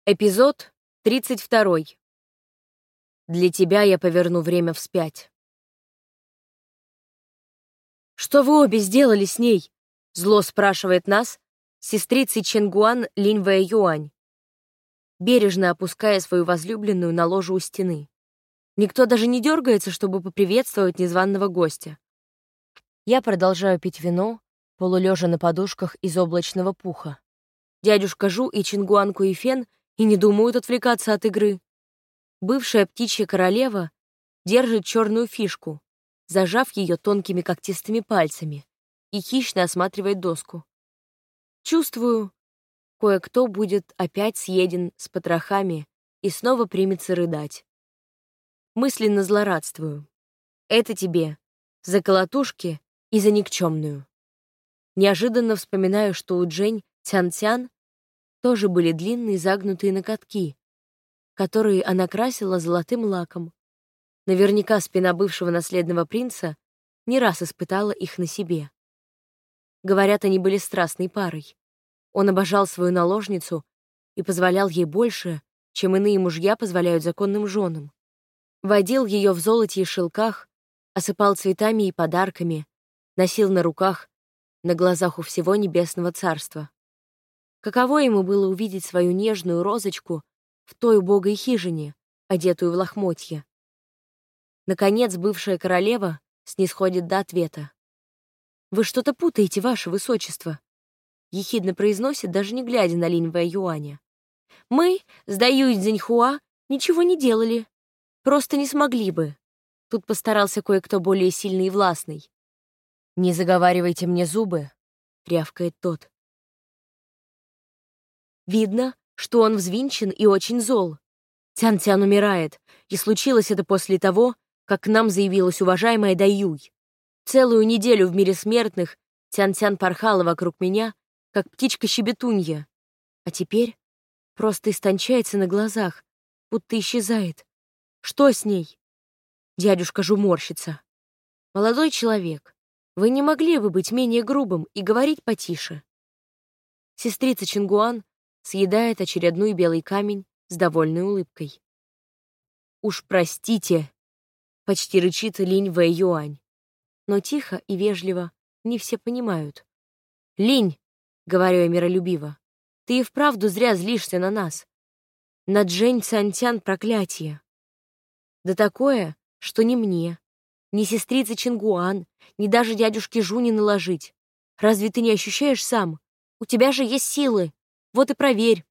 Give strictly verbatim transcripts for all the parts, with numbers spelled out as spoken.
Эпизод тридцать два. Для тебя я поверну время вспять. «Что вы обе сделали с ней?» — зло спрашивает нас сестрица Ченгуан Линь Вэй-Юань, бережно опуская свою возлюбленную на ложе у стены. Никто даже не дергается, чтобы поприветствовать незваного гостя. Я продолжаю пить вино, полулежа на подушках из облачного пуха. Дядюшка Жу и Чингуан Куйфен и не думают отвлекаться от игры. Бывшая птичья королева держит черную фишку, зажав ее тонкими когтистыми пальцами, и хищно осматривает доску. Чувствую, кое-кто будет опять съеден с потрохами и снова примется рыдать. Мысленно злорадствую. Это тебе за колотушки и за никчемную. Неожиданно вспоминаю, что у Джень Цян-Цян тоже были длинные загнутые ноготки, которые она красила золотым лаком. Наверняка спина бывшего наследного принца не раз испытала их на себе. Говорят, они были страстной парой. Он обожал свою наложницу и позволял ей больше, чем иные мужья позволяют законным женам. Водил ее в золоте и шелках, осыпал цветами и подарками, носил на руках, на глазах у всего небесного царства. Каково ему было увидеть свою нежную розочку в той убогой хижине, одетую в лохмотья. Наконец, бывшая королева снисходит до ответа. «Вы что-то путаете, ваше высочество», — ехидно произносит, даже не глядя на Линь Вэй-Юаня. «Мы с Даюй Цзиньхуа ничего не делали. Просто не смогли бы». Тут постарался кое-кто более сильный и властный. «Не заговаривайте мне зубы», — рявкает тот. Видно, что он взвинчен и очень зол. Цян-Цян умирает, и случилось это после того, как к нам заявилась уважаемая Даюй. Целую неделю в мире смертных Цян-Цян порхала вокруг меня, как птичка-щебетунья, а теперь просто истончается на глазах, будто исчезает. Что с ней? Дядюшка Жу морщится. «Молодой человек, вы не могли бы быть менее грубым и говорить потише?» Сестрица Чингуан съедает очередной белый камень с довольной улыбкой. «Уж простите», — почти рычит Линь Вэй-Юань. Но тихо и вежливо, не все понимают. «Линь», — говорю я миролюбиво, — «ты и вправду зря злишься на нас. На Джень Цян-Цян проклятие. Да такое, что ни мне, ни сестрице Чингуан, ни даже дядюшке Жу не наложить. Разве ты не ощущаешь сам? У тебя же есть силы. Вот и проверь».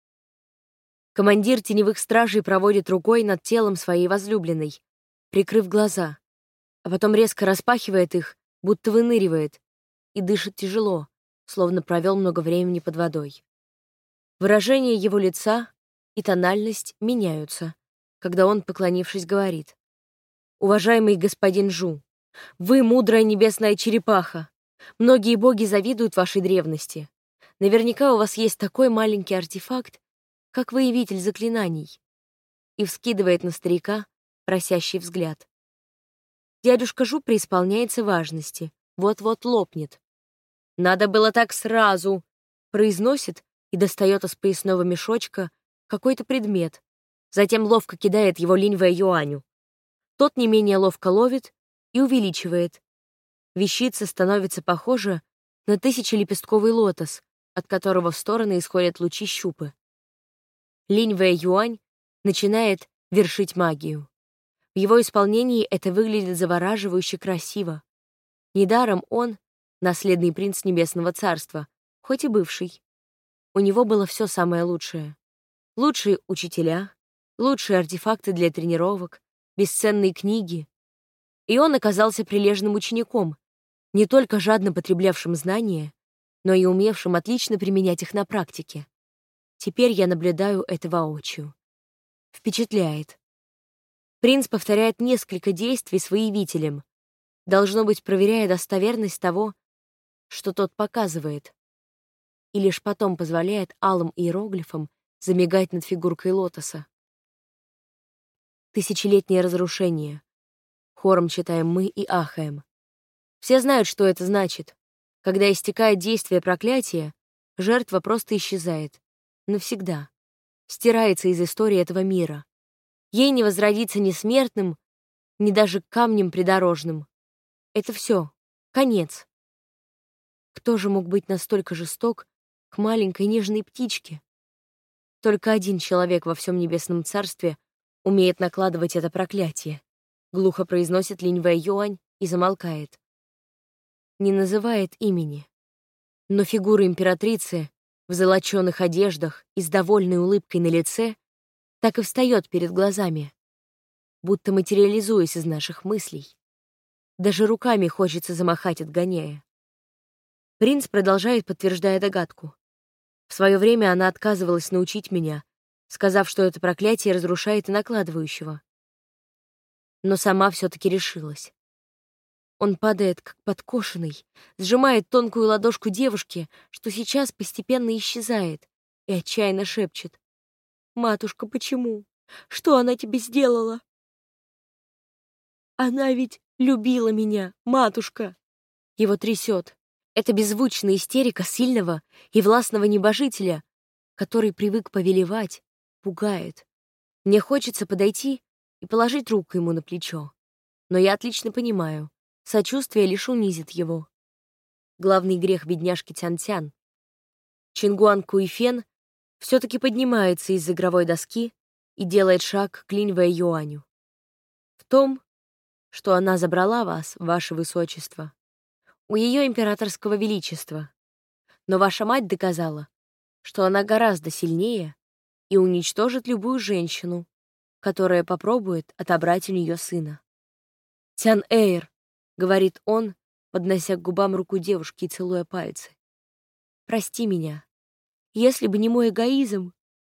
Командир теневых стражей проводит рукой над телом своей возлюбленной, прикрыв глаза, а потом резко распахивает их, будто выныривает, и дышит тяжело, словно провел много времени под водой. Выражение его лица и тональность меняются, когда он, поклонившись, говорит: «Уважаемый господин Жу, вы мудрая небесная черепаха. Многие боги завидуют вашей древности. Наверняка у вас есть такой маленький артефакт, как выявитель заклинаний», и вскидывает на старика просящий взгляд. Дядюшка Жу преисполняется важности, вот-вот лопнет. «Надо было так сразу», — произносит и достает из поясного мешочка какой-то предмет, затем ловко кидает его Линь Вэй-Юаню. Тот не менее ловко ловит и увеличивает. Вещица становится похожа на тысячелепестковый лотос, от которого в стороны исходят лучи щупы. Линь Вэй-Юань начинает вершить магию. В его исполнении это выглядит завораживающе красиво. Недаром он — наследный принц Небесного Царства, хоть и бывший. У него было все самое лучшее. Лучшие учителя, лучшие артефакты для тренировок, бесценные книги. И он оказался прилежным учеником, не только жадно потреблявшим знания, но и умевшим отлично применять их на практике. Теперь я наблюдаю это воочию. Впечатляет. Принц повторяет несколько действий с выявителем, должно быть, проверяя достоверность того, что тот показывает, и лишь потом позволяет алым иероглифам замигать над фигуркой лотоса. «Тысячелетнее разрушение», — хором читаем мы и ахаем. Все знают, что это значит. Когда истекает действие проклятия, жертва просто исчезает. Навсегда. стирается из истории этого мира. Ей не возродиться ни смертным, ни даже камнем придорожным. Это все. Конец. Кто же мог быть настолько жесток к маленькой нежной птичке? Только один человек во всем небесном царстве умеет накладывать это проклятие. Глухо произносит Линь Вэй Юань и замолкает. Не называет имени. Но фигура императрицы в золочёных одеждах и с довольной улыбкой на лице так и встает перед глазами, будто материализуясь из наших мыслей. Даже руками хочется замахать, отгоняя. Принц продолжает, подтверждая догадку. В свое время она отказывалась научить меня, сказав, что это проклятие разрушает и накладывающего. Но сама все-таки решилась. Он падает, как подкошенный, сжимает тонкую ладошку девушки, что сейчас постепенно исчезает, и отчаянно шепчет: «Матушка, почему? Что она тебе сделала?» «Она ведь любила меня, матушка!» Его трясет. Это беззвучная истерика сильного и властного небожителя, который привык повелевать, пугает. Мне хочется подойти и положить руку ему на плечо. Но я отлично понимаю, сочувствие лишь унизит его. Главный грех бедняжки Тян-Тян. Чингуан Куйфен все-таки поднимается из игровой доски и делает шаг к Линь Вэй Юаню. В том, что она забрала вас, ваше высочество, у ее императорского величества. Но ваша мать доказала, что она гораздо сильнее и уничтожит любую женщину, которая попробует отобрать у нее сына. «Тян-Эйр», — говорит он, поднося к губам руку девушки и целуя пальцы, — «прости меня. Если бы не мой эгоизм,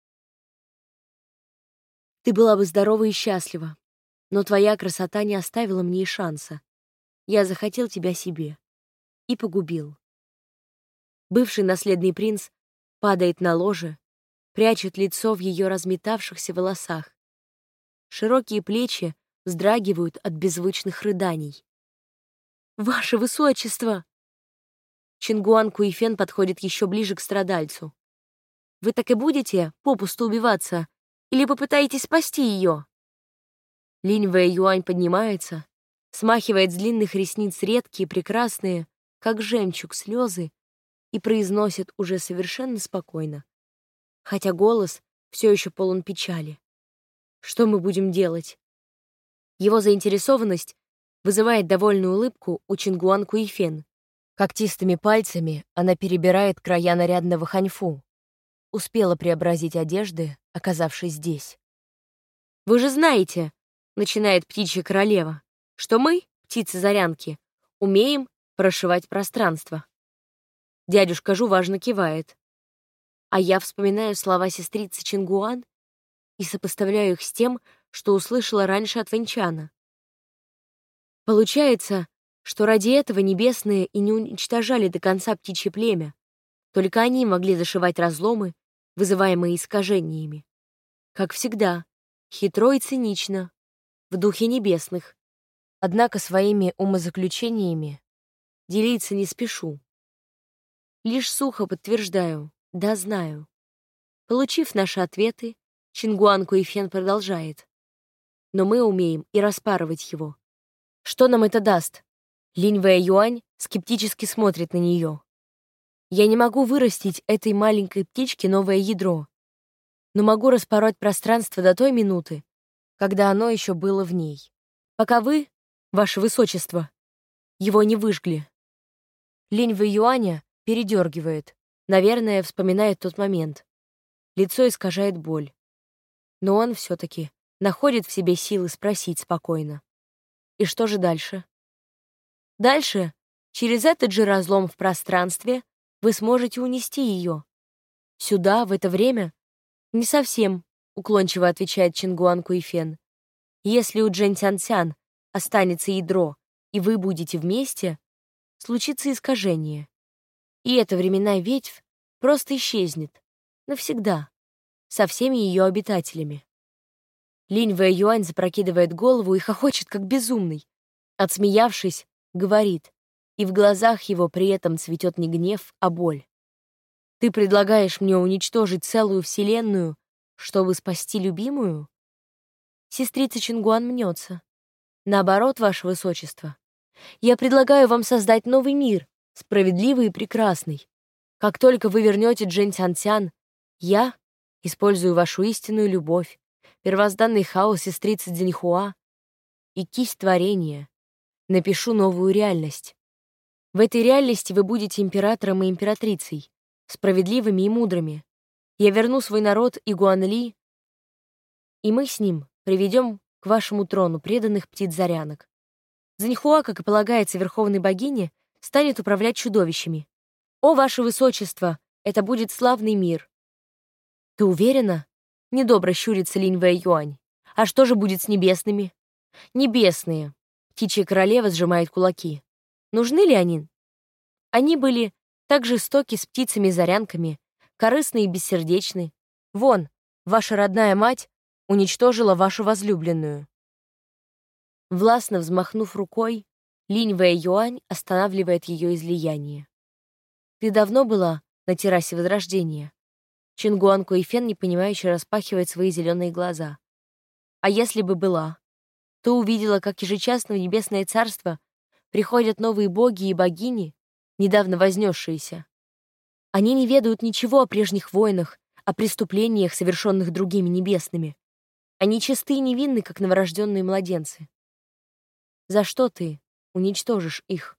ты была бы здорова и счастлива, но твоя красота не оставила мне и шанса. Я захотел тебя себе и погубил». Бывший наследный принц падает на ложе, прячет лицо в ее разметавшихся волосах. Широкие плечи вздрагивают от беззвучных рыданий. «Ваше высочество!» Чингуан Куйфен подходит еще ближе к страдальцу. «Вы так и будете попусту убиваться? Или попытаетесь спасти ее?» Линь Вэй Юань поднимается, смахивает с длинных ресниц редкие, прекрасные, как жемчуг, слезы и произносит уже совершенно спокойно, хотя голос все еще полон печали. «Что мы будем делать?» Его заинтересованность вызывает довольную улыбку у Чингуан Куйфен. Когтистыми пальцами она перебирает края нарядного ханьфу. Успела преобразить одежды, оказавшись здесь. «Вы же знаете, — начинает птичья королева, — что мы, птицы-зарянки, умеем прошивать пространство». Дядюшка Жу важно кивает. А я вспоминаю слова сестрицы Чингуан и сопоставляю их с тем, что услышала раньше от Вэньчана. Получается, что ради этого небесные и не уничтожали до конца птичье племя. Только они могли зашивать разломы, вызываемые искажениями. Как всегда, хитро и цинично, в духе небесных. Однако своими умозаключениями делиться не спешу. Лишь сухо подтверждаю: да, знаю. Получив наши ответы, Чингуан Куйфен продолжает. Но мы умеем и распарывать его. Что нам это даст? Линь Вэй Юань скептически смотрит на нее. Я не могу вырастить этой маленькой птичке новое ядро, но могу распороть пространство до той минуты, когда оно еще было в ней. Пока вы, ваше высочество, его не выжгли. Линь Вэй Юаня передергивает, наверное, вспоминает тот момент. Лицо искажает боль. Но он все-таки находит в себе силы спросить спокойно. И что же дальше? Дальше, через этот же разлом в пространстве, вы сможете унести ее. Сюда, в это время? Не совсем, уклончиво отвечает Чингуан Куйфен. Если у Джэнь Тян-Тян останется ядро, и вы будете вместе, случится искажение. И эта временная ветвь просто исчезнет. Навсегда. Со всеми ее обитателями. Линь Вэй Юань запрокидывает голову и хохочет, как безумный. Отсмеявшись, говорит, и в глазах его при этом цветет не гнев, а боль. «Ты предлагаешь мне уничтожить целую вселенную Чтобы спасти любимую? Сестрица Чингуан мнется. Наоборот, ваше высочество. Я предлагаю вам создать новый мир, справедливый и прекрасный. Как только вы вернете Джэнь Цянцян, я использую вашу истинную любовь, первозданный хаос сестрицы Цзиньхуа и кисть творения. Напишу новую реальность. В этой реальности вы будете императором и императрицей, справедливыми и мудрыми. Я верну свой народ Игуанли, и мы с ним приведем к вашему трону преданных птиц-зарянок. Цзиньхуа, как и полагается верховной богине, станет управлять чудовищами. О, ваше высочество, это будет славный мир. Ты уверена? Недобро щурится Линь Вэйюань. А что же будет с небесными? Небесные. Птичья королева сжимает кулаки. Нужны ли они? Они были так жестоки с птицами-зарянками, корыстны и бессердечны. Вон, ваша родная мать уничтожила вашу возлюбленную. Властно взмахнув рукой, Линь Вэйюань останавливает ее излияние. Ты давно была на террасе Возрождения? Чингуан Куэйфен непонимающе распахивает свои зеленые глаза. А если бы была, то увидела, как ежечасно в Небесное Царство приходят новые боги и богини, недавно вознесшиеся. Они не ведают ничего о прежних войнах, о преступлениях, совершенных другими небесными. Они чисты и невинны, как новорожденные младенцы. За что ты уничтожишь их?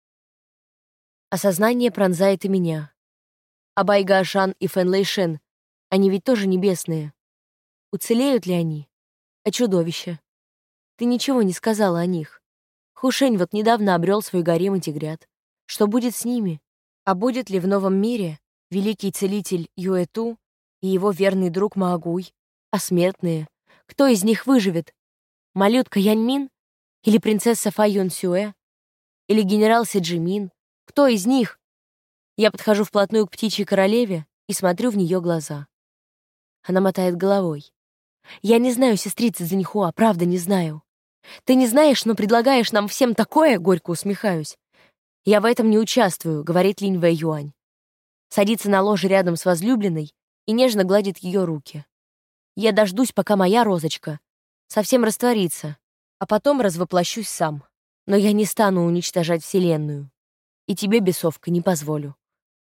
Осознание пронзает и меня. А Байгашан и Фэн Лэйшэн, они ведь тоже небесные. Уцелеют ли они? А чудовища? Ты ничего не сказала о них. Хушень вот недавно обрел свой гарем и тигрят. Что будет с ними? А будет ли в новом мире великий целитель Юэту и его верный друг Маагуй? А смертные? Кто из них выживет? Малютка Яньмин? Или принцесса Фа Юн Сюэ? Или генерал Седжимин? Кто из них? Я подхожу вплотную к птичьей королеве и смотрю в нее глаза. Она мотает головой. Я не знаю, сестрица Цзиньхуа, правда не знаю. Ты не знаешь, но предлагаешь нам всем такое, горько усмехаюсь. Я в этом не участвую, говорит Линь Вэйюань. Садится на ложе рядом с возлюбленной и нежно гладит ее руки. Я дождусь, пока моя розочка совсем растворится, а потом развоплощусь сам. Но я не стану уничтожать Вселенную. И тебе, бесовка, не позволю.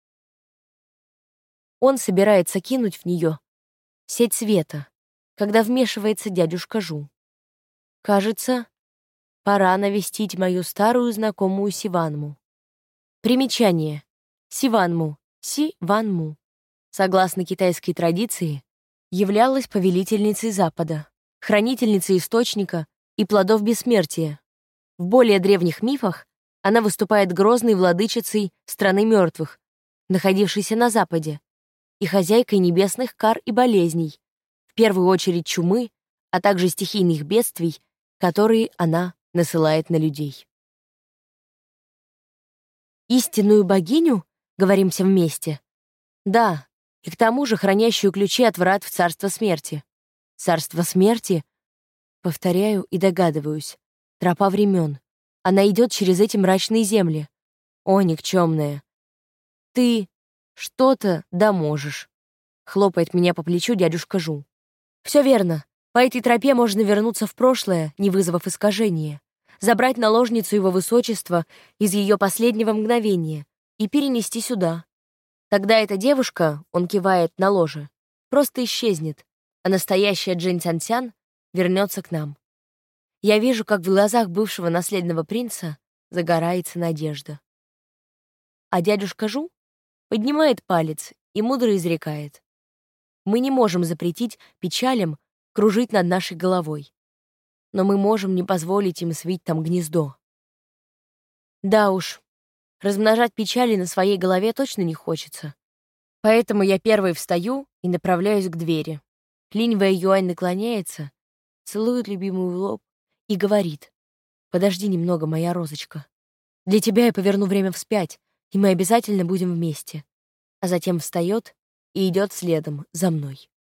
Он собирается кинуть в нее сеть света, когда вмешивается дядюшка Жу. Кажется, пора навестить мою старую знакомую Сиванму. Примечание. Сиванму, Си-Ван-Му, согласно китайской традиции, являлась повелительницей Запада, хранительницей источника и плодов бессмертия. В более древних мифах она выступает грозной владычицей страны мертвых, находившейся на Западе, и хозяйкой небесных кар и болезней, в первую очередь чумы, а также стихийных бедствий, которые она насылает на людей. «Истинную богиню?» — говоримся вместе. «Да, и к тому же хранящую ключи от врат в царство смерти». «Царство смерти?» Повторяю и догадываюсь. Тропа времен. Она идет через эти мрачные земли. О, никчемная! Ты что-то да можешь. Хлопает меня по плечу дядюшка Жу. Все верно. По этой тропе можно вернуться в прошлое, не вызвав искажения, забрать наложницу его высочества из ее последнего мгновения и перенести сюда. Тогда эта девушка, он кивает на ложе, просто исчезнет, а настоящая Джэнь Цянцян вернется к нам. Я вижу, как в глазах бывшего наследного принца загорается надежда. А дядюшка Жу поднимает палец и мудро изрекает. Мы не можем запретить печалям кружить над нашей головой, но мы можем не позволить им свить там гнездо. Да уж, размножать печали на своей голове точно не хочется. Поэтому я первой встаю и направляюсь к двери. Линь Вэйюань наклоняется, целует любимую в лоб и говорит: «Подожди немного, моя розочка. Для тебя я поверну время вспять, и мы обязательно будем вместе». А затем встает и идет следом за мной.